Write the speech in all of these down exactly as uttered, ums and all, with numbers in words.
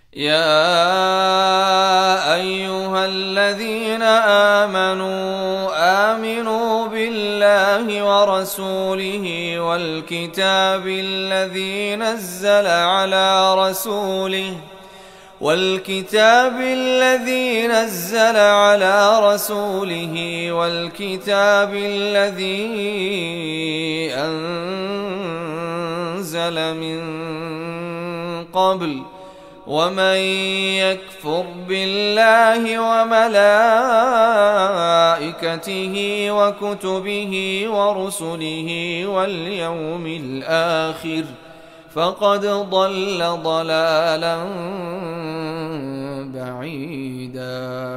يا أيها الذين آمنوا آمنوا بالله ورسوله والكتاب الذي نزل على رسوله والكتاب الذي نزل على رسوله والكتاب الذي أنزل من قبل ومن يكفر بالله وملائكته وكتبه ورسله واليوم الآخر فقد ضل ضلالا بعيدا.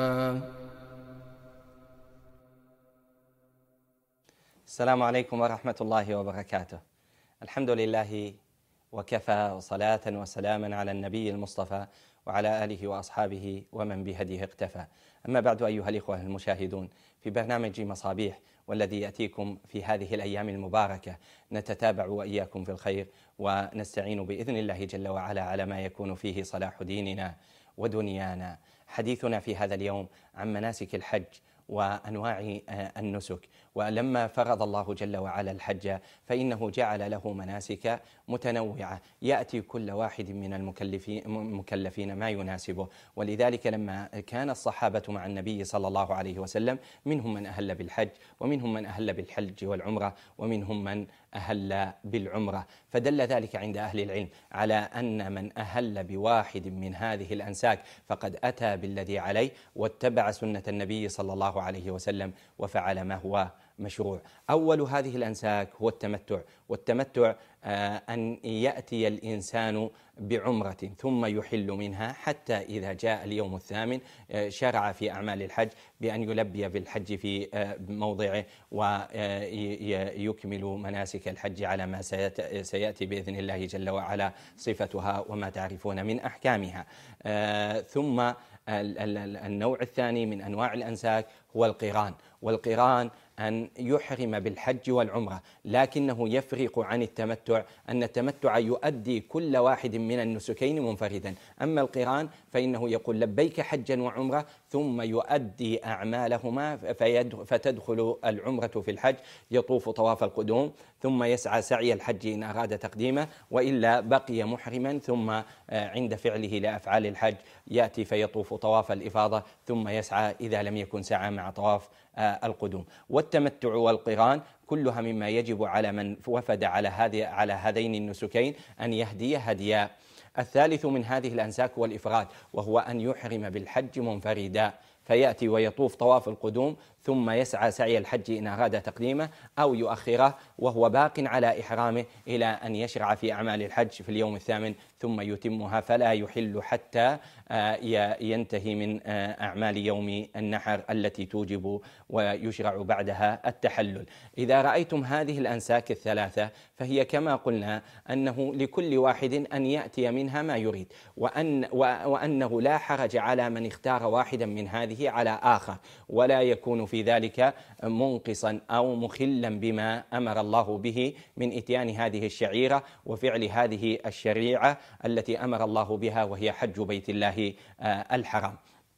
السلام عليكم ورحمة الله وبركاته. الحمد لله وكفى، وصلاة وسلاما على النبي المصطفى وعلى آله وأصحابه ومن بهديه اقتفى. أما بعد، أيها الإخوة المشاهدون، في برنامج مصابيح والذي يأتيكم في هذه الأيام المباركة نتتابع وإياكم في الخير ونستعين بإذن الله جل وعلا على ما يكون فيه صلاح ديننا ودنيانا. حديثنا في هذا اليوم عن مناسك الحج وأنواع النسك. ولما فرض الله جل وعلا الحج فإنه جعل له مناسك متنوعة يأتي كل واحد من المكلفين ما يناسبه. ولذلك لما كان الصحابة مع النبي صلى الله عليه وسلم منهم من أهل بالحج ومنهم من أهل بالحج والعمرة ومنهم من أهل بالعمرة، فدل ذلك عند أهل العلم على أن من أهل بواحد من هذه الأنساك فقد أتى بالذي عليه واتبع سنة النبي صلى الله عليه وسلم وفعل ما هو مشروع. أول هذه الأنساك هو التمتع، والتمتع آه أن يأتي الإنسان بعمرة ثم يحل منها حتى إذا جاء اليوم الثامن آه شرع في أعمال الحج بأن يلبي بالحج في آه موضعه ويكمل مناسك الحج على ما سيأتي بإذن الله جل وعلا صفتها وما تعرفون من أحكامها. آه ثم النوع الثاني من أنواع الأنساك هو القران، والقران أن يحرم بالحج والعمرة، لكنه يفرق عن التمتع أن التمتع يؤدي كل واحد من النسكين منفردا، أما القران فإنه يقول لبيك حجا وعمرة ثم يؤدي أعمالهما فتدخل العمرة في الحج، يطوف طواف القدوم ثم يسعى سعي الحج إن أراد تقديمه، وإلا بقي محرما ثم عند فعله لأفعال الحج يأتي فيطوف طواف الإفاضة ثم يسعى إذا لم يكن سعى مع طواف القدوم. والتمتع والقران كلها مما يجب على من وفد على هذه على هذين النسكين أن يهدي هديا. الثالث من هذه الأنساك هو الإفراد، وهو أن يحرم بالحج منفردا فيأتي ويطوف طواف القدوم ثم يسعى سعي الحج إن أراد تقديمه أو يؤخره وهو باق على إحرامه إلى أن يشرع في أعمال الحج في اليوم الثامن ثم يتمها، فلا يحل حتى ينتهي من أعمال يوم النحر التي توجب ويشرع بعدها التحلل. إذا رأيتم هذه الأنساك الثلاثة فهي كما قلنا أنه لكل واحد أن يأتي منها ما يريد، وأن وأنه لا حرج على من اختار واحدا من هذه على آخر، ولا يكون في ذلك منقصا أو مخلا بما أمر الله به من إتيان هذه الشعيرة وفعل هذه الشريعة التي أمر الله بها وهي حج بيت الله الحرام.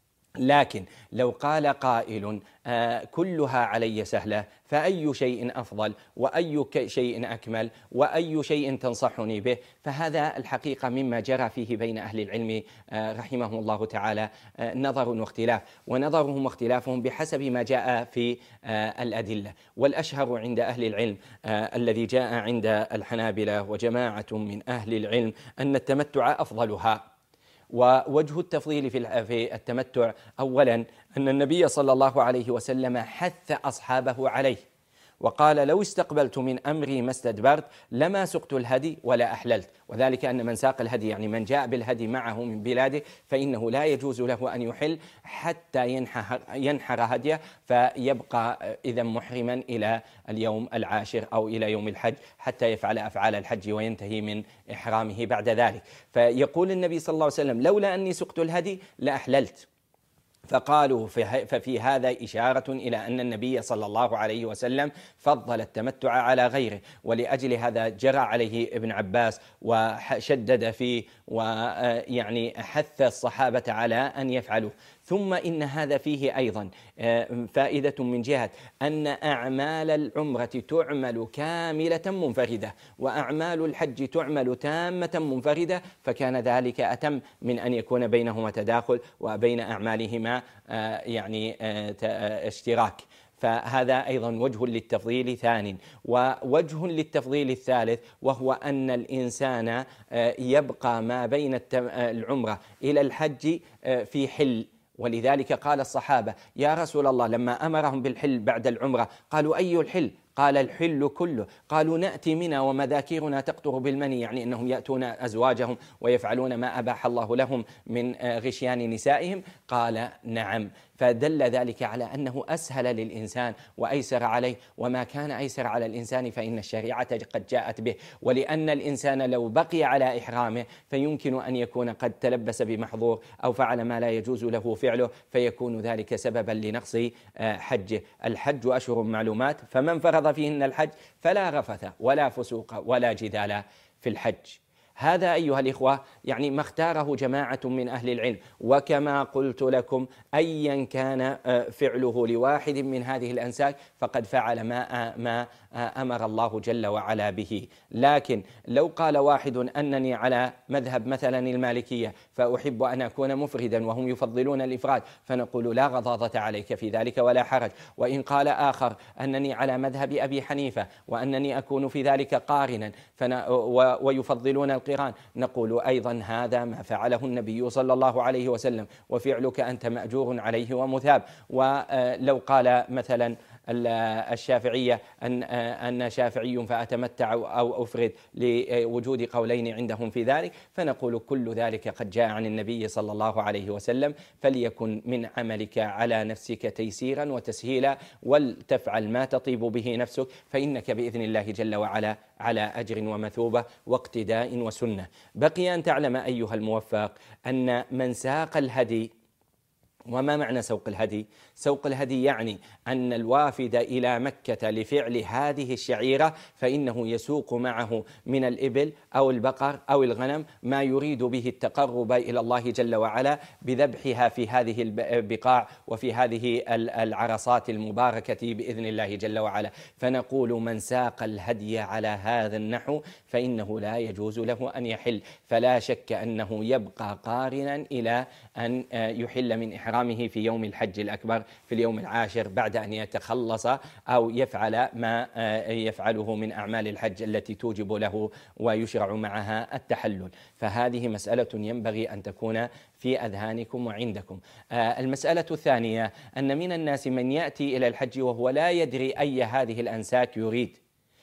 لكن لو قال قائل آه كلها علي سهلة فأي شيء أفضل وأي شيء أكمل وأي شيء تنصحني به، فهذا الحقيقة مما جرى فيه بين أهل العلم آه رحمهم الله تعالى آه نظر واختلاف، ونظرهم واختلافهم بحسب ما جاء في آه الأدلة. والأشهر عند أهل العلم آه الذي جاء عند الحنابلة وجماعة من أهل العلم أن التمتع أفضلها. ووجه التفضيل في التمتع أولا أن النبي صلى الله عليه وسلم حث أصحابه عليه وقال لو استقبلت من أمري ما استدبرت لما سقت الهدي ولا أحللت، وذلك أن من ساق الهدي يعني من جاء بالهدي معه من بلاده فإنه لا يجوز له أن يحل حتى ينحر, ينحر هديه فيبقى إذا محرما إلى اليوم العاشر أو إلى يوم الحج حتى يفعل أفعال الحج وينتهي من إحرامه بعد ذلك. فيقول النبي صلى الله عليه وسلم لولا أني سقت الهدي لأحللت، فقالوا ففي هذا إشارة إلى أن النبي صلى الله عليه وسلم فضل التمتع على غيره، ولأجل هذا جرى عليه ابن عباس وشدد فيه ويعني حث الصحابة على أن يفعلوا. ثم إن هذا فيه أيضا فائدة من جهة أن أعمال العمرة تعمل كاملة منفردة، وأعمال الحج تعمل تامة منفردة، فكان ذلك أتم من أن يكون بينهما تداخل وبين أعمالهما يعني اشتراك. فهذا أيضا وجه للتفضيل ثاني. ووجه للتفضيل الثالث وهو أن الإنسان يبقى ما بين العمرة إلى الحج في حل، ولذلك قال الصحابة يا رسول الله لما أمرهم بالحل بعد العمرة قالوا أي الحل؟ قال الحل كله. قالوا نأتي منا ومذاكيرنا تقطر بالمني، يعني أنهم يأتون أزواجهم ويفعلون ما أباح الله لهم من غشيان نسائهم. قال نعم. فدل ذلك على أنه أسهل للإنسان وأيسر عليه، وما كان أيسر على الإنسان فإن الشريعة قد جاءت به. ولأن الإنسان لو بقي على إحرامه فيمكن أن يكون قد تلبس بمحظور أو فعل ما لا يجوز له فعله، فيكون ذلك سببا لنقص حجه. الحج أشهر معلومات، فمن فرض فيهن الحج فلا رفث ولا فسوق ولا جدال في الحج. هذا أيها الإخوة يعني ما اختاره جماعة من أهل العلم. وكما قلت لكم أيا كان فعله لواحد من هذه الأنساك فقد فعل ما ما أمر الله جل وعلا به. لكن لو قال واحد أنني على مذهب مثلا المالكية فأحب أن أكون مفردا وهم يفضلون الإفراد، فنقول لا غضاضة عليك في ذلك ولا حرج. وإن قال آخر أنني على مذهب أبي حنيفة وأنني أكون في ذلك قارنا ويفضلون القران، نقول أيضا هذا ما فعله النبي صلى الله عليه وسلم، وفعلك أنت مأجور عليه ومثاب. ولو قال مثلا الشافعية أن أن شافعي فأتمتع أو أفرد لوجود قولين عندهم في ذلك، فنقول كل ذلك قد جاء عن النبي صلى الله عليه وسلم، فليكن من عملك على نفسك تيسيرا وتسهيلا، ولتفعل ما تطيب به نفسك، فإنك بإذن الله جل وعلا على أجر ومثوبة واقتداء وسنة. بقي أن تعلم أيها الموفق أن من ساق الهدي. وما معنى سوق الهدي؟ سوق الهدي يعني أن الوافد إلى مكة لفعل هذه الشعيرة فإنه يسوق معه من الإبل أو البقر أو الغنم ما يريد به التقرب إلى الله جل وعلا بذبحها في هذه البقاع وفي هذه العرصات المباركة بإذن الله جل وعلا. فنقول من ساق الهدي على هذا النحو فإنه لا يجوز له أن يحل، فلا شك أنه يبقى قارنا إلى أن يحل من إحرامه في يوم الحج الأكبر في اليوم العاشر بعد أن يتخلص أو يفعل ما يفعله من أعمال الحج التي توجب له ويشرع معها التحلل. فهذه مسألة ينبغي أن تكون في أذهانكم وعندكم. المسألة الثانية أن من الناس من يأتي إلى الحج وهو لا يدري أي هذه الأنساك يريد،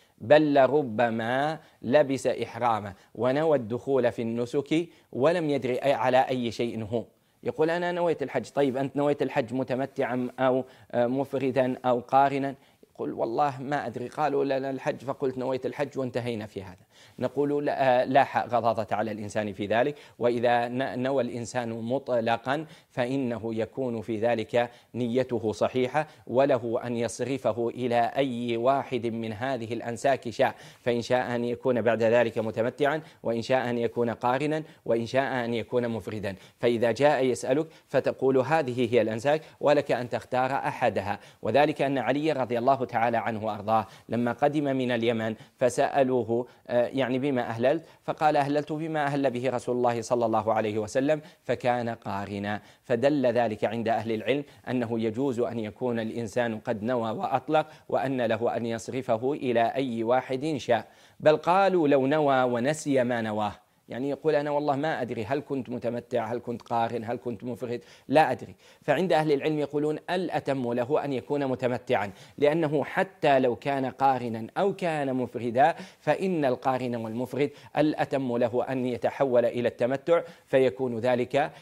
بل ربما لبس إحرامه ونوى الدخول في النسك ولم يدري على أي شيء هو، يقول أنا نويت الحج. طيب أنت نويت الحج متمتعا أو مفردا أو قارنا؟ يقول والله ما أدري، قالوا لنا الحج فقلت نويت الحج وانتهينا في هذا. نقول لا غضاضة على الإنسان في ذلك، وإذا نوى الإنسان مطلقا فإنه يكون في ذلك نيته صحيحة، وله أن يصرفه إلى أي واحد من هذه الأنساك شاء، فإن شاء أن يكون بعد ذلك متمتعا، وإن شاء أن يكون قارنا، وإن شاء أن يكون مفردا. فإذا جاء يسألك فتقول هذه هي الأنساك ولك أن تختار أحدها. وذلك أن علي رضي الله تعالى عنه وأرضاه لما قدم من اليمن فسألوه يعني بما أهللت؟ فقال أهللت بما أهل به رسول الله صلى الله عليه وسلم، فكان قارنا. فدل ذلك عند أهل العلم أنه يجوز أن يكون الإنسان قد نوى وأطلق، وأن له أن يصرفه إلى أي واحد شاء. بل قالوا لو نوى ونسي ما نواه، يعني يقول أنا والله ما أدري هل كنت متمتع هل كنت قارن هل كنت مفرد، لا أدري. فعند أهل العلم يقولون الأتم له أن يكون متمتعا، لأنه حتى لو كان قارنا أو كان مفردا فإن القارن والمفرد الأتم له أن يتحول إلى التمتع، فيكون ذلك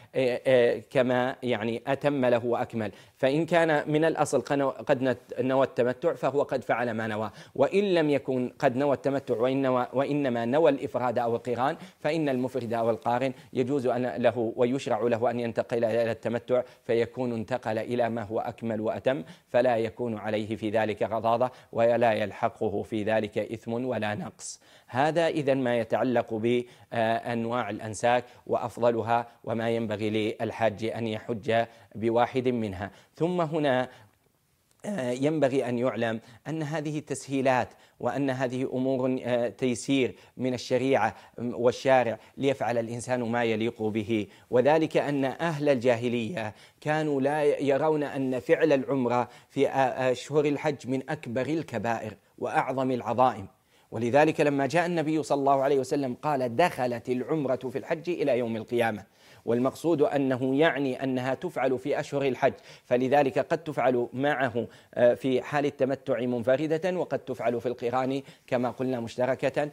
كما يعني أتم له وأكمل. فإن كان من الأصل قد نوى التمتع فهو قد فعل ما نوى، وإن لم يكن قد نوى التمتع وإنما نوى الإفراد أو القران فإن فإن المفرد أو القارن يجوز أن له ويشرع له أن ينتقل إلى التمتع، فيكون انتقل إلى ما هو أكمل وأتم، فلا يكون عليه في ذلك غضاضة ولا يلحقه في ذلك إثم ولا نقص. هذا إذن ما يتعلق بأنواع الأنساك وأفضلها وما ينبغي للحاج أن يحج بواحد منها. ثم هنا ينبغي أن يعلم أن هذه تسهيلات وأن هذه أمور تيسير من الشريعة والشارع ليفعل الإنسان ما يليق به، وذلك أن أهل الجاهلية كانوا لا يرون أن فعل العمرة في أشهر الحج من أكبر الكبائر وأعظم العظائم، ولذلك لما جاء النبي صلى الله عليه وسلم قال دخلت العمرة في الحج إلى يوم القيامة، والمقصود أنه يعني أنها تفعل في أشهر الحج، فلذلك قد تفعل معه في حال التمتع منفردة وقد تفعل في القران كما قلنا مشتركة.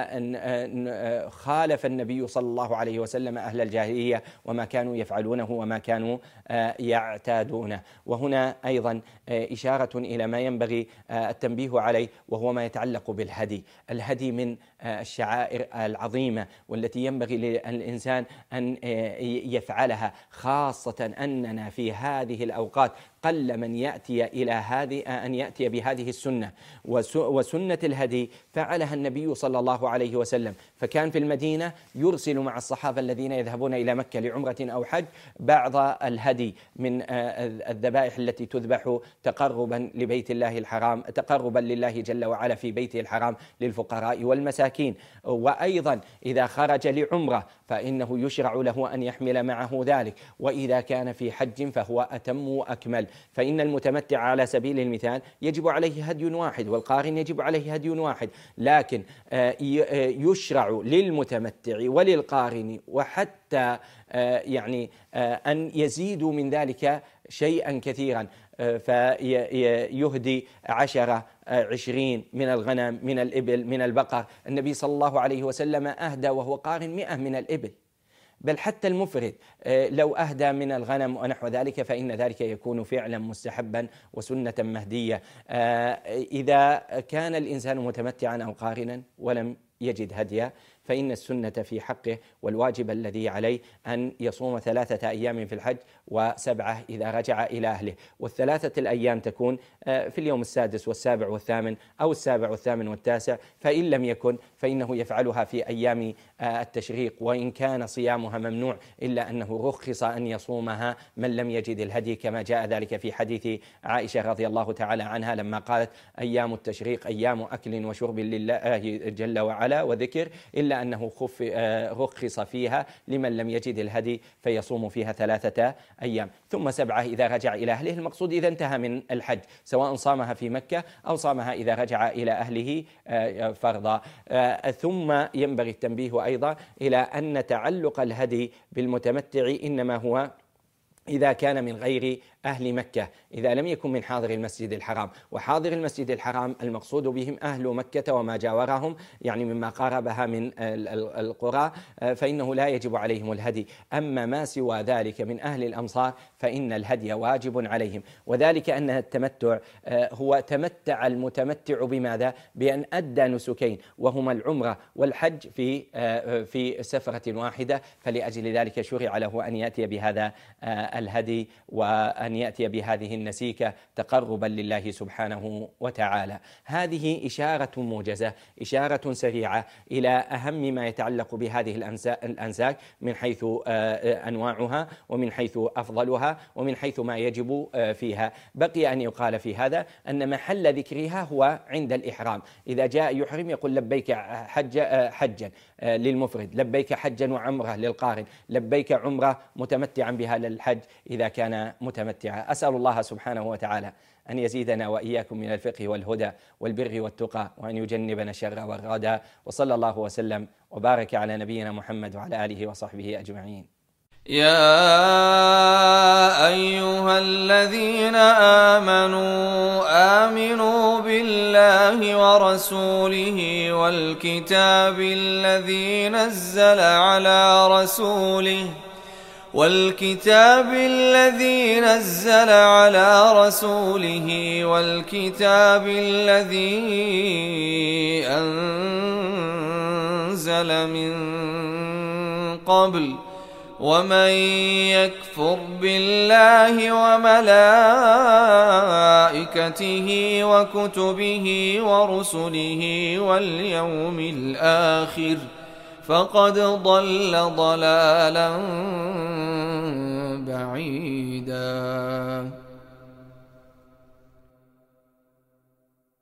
فخالف النبي صلى الله عليه وسلم أهل الجاهلية وما كانوا يفعلونه وما كانوا يعتادونه. وهنا أيضا إشارة إلى ما ينبغي التنبيه عليه، وهو ما يتعلق بالهدي. الهدي من الشعائر العظيمة والتي ينبغي للإنسان أن يفعلها، خاصة أننا في هذه الأوقات قل من يأتي إلى هذه أن يأتي بهذه السنة. وسنة الهدي فعلها النبي صلى الله عليه وسلم، فكان في المدينة يرسل مع الصحابة الذين يذهبون إلى مكة لعمرة أو حج بعض الهدي من الذبائح التي تذبح تقربا لبيت الله الحرام، تقربا لله جل وعلا في بيته الحرام للفقراء والمساكين. وأيضا إذا خرج لعمرة فإنه يشرع له أن يحمل معه ذلك، وإذا كان في حج فهو أتم وأكمل. فإن المتمتع على سبيل المثال يجب عليه هدي واحد، والقارن يجب عليه هدي واحد، لكن يشرع للمتمتع وللقارن وحتى يعني أن يزيدوا من ذلك شيئا كثيرا، فيهدي عشرة عشرين من الغنم من الإبل من البقر. النبي صلى الله عليه وسلم أهدى وهو قارن مئة من الإبل، بل حتى المفرد لو أهدى من الغنم ونحو ذلك فإن ذلك يكون فعلا مستحبا وسنة مهدية. إذا كان الإنسان متمتعا أو قارنا ولم يجد هديا فإن السنة في حقه والواجب الذي عليه أن يصوم ثلاثة أيام في الحج وسبعة إذا رجع إلى أهله، والثلاثة الأيام تكون في اليوم السادس والسابع والثامن أو السابع والثامن والتاسع، فإن لم يكن فإنه يفعلها في أيام التشريق، وإن كان صيامها ممنوع إلا أنه رخص أن يصومها من لم يجد الهدي، كما جاء ذلك في حديث عائشة رضي الله تعالى عنها لما قالت أيام التشريق أيام أكل وشرب لله جل وعلا وذكر، إلا أنه خف رخص فيها لمن لم يجد الهدي فيصوم فيها ثلاثة أيام، ثم سبعة إذا رجع إلى أهله. المقصود إذا انتهى من الحج سواء صامها في مكة أو صامها إذا رجع إلى أهله فرضا. ثم ينبغي التنبيه أيضا إلى أن تعلق الهدي بالمتمتع إنما هو إذا كان من غير أهل مكة، إذا لم يكن من حاضر المسجد الحرام، وحاضر المسجد الحرام المقصود بهم أهل مكة وما جاورهم يعني مما قاربها من القرى، فإنه لا يجب عليهم الهدي. أما ما سوى ذلك من أهل الأمصار فإن الهدي واجب عليهم، وذلك أن التمتع هو تمتع المتمتع بماذا؟ بأن أدى نسكين وهما العمرة والحج في في سفرة واحدة، فلأجل ذلك شرع له أن يأتي بهذا الهدي وأن يأتي بهذه النسيكة تقربا لله سبحانه وتعالى. هذه إشارة موجزة، إشارة سريعة إلى أهم ما يتعلق بهذه الأنساك من حيث أنواعها ومن حيث أفضلها ومن حيث ما يجب فيها. بقي أن يقال في هذا أن محل ذكرها هو عند الإحرام، إذا جاء يحرم يقول لبيك حج حجا للمفرد، لبيك حجا وعمرة للقارن، لبيك عمرة متمتعا بها للحج إذا كان متمتعا. أسأل الله سبحانه وتعالى أن يزيدنا وإياكم من الفقه والهدى والبر والتقى، وأن يجنبنا الشر والردى، وصلى الله وسلم وبارك على نبينا محمد وعلى آله وصحبه أجمعين. يا أيها الذين آمنوا آمنوا بالله ورسوله والكتاب الذي نزل على رسوله والكتاب الذي نزل على رسوله والكتاب الذي أنزل أنزل من قبل ومن يكفر بالله وملائكته وكتبه ورسله واليوم الآخر فقد ضل ضلالا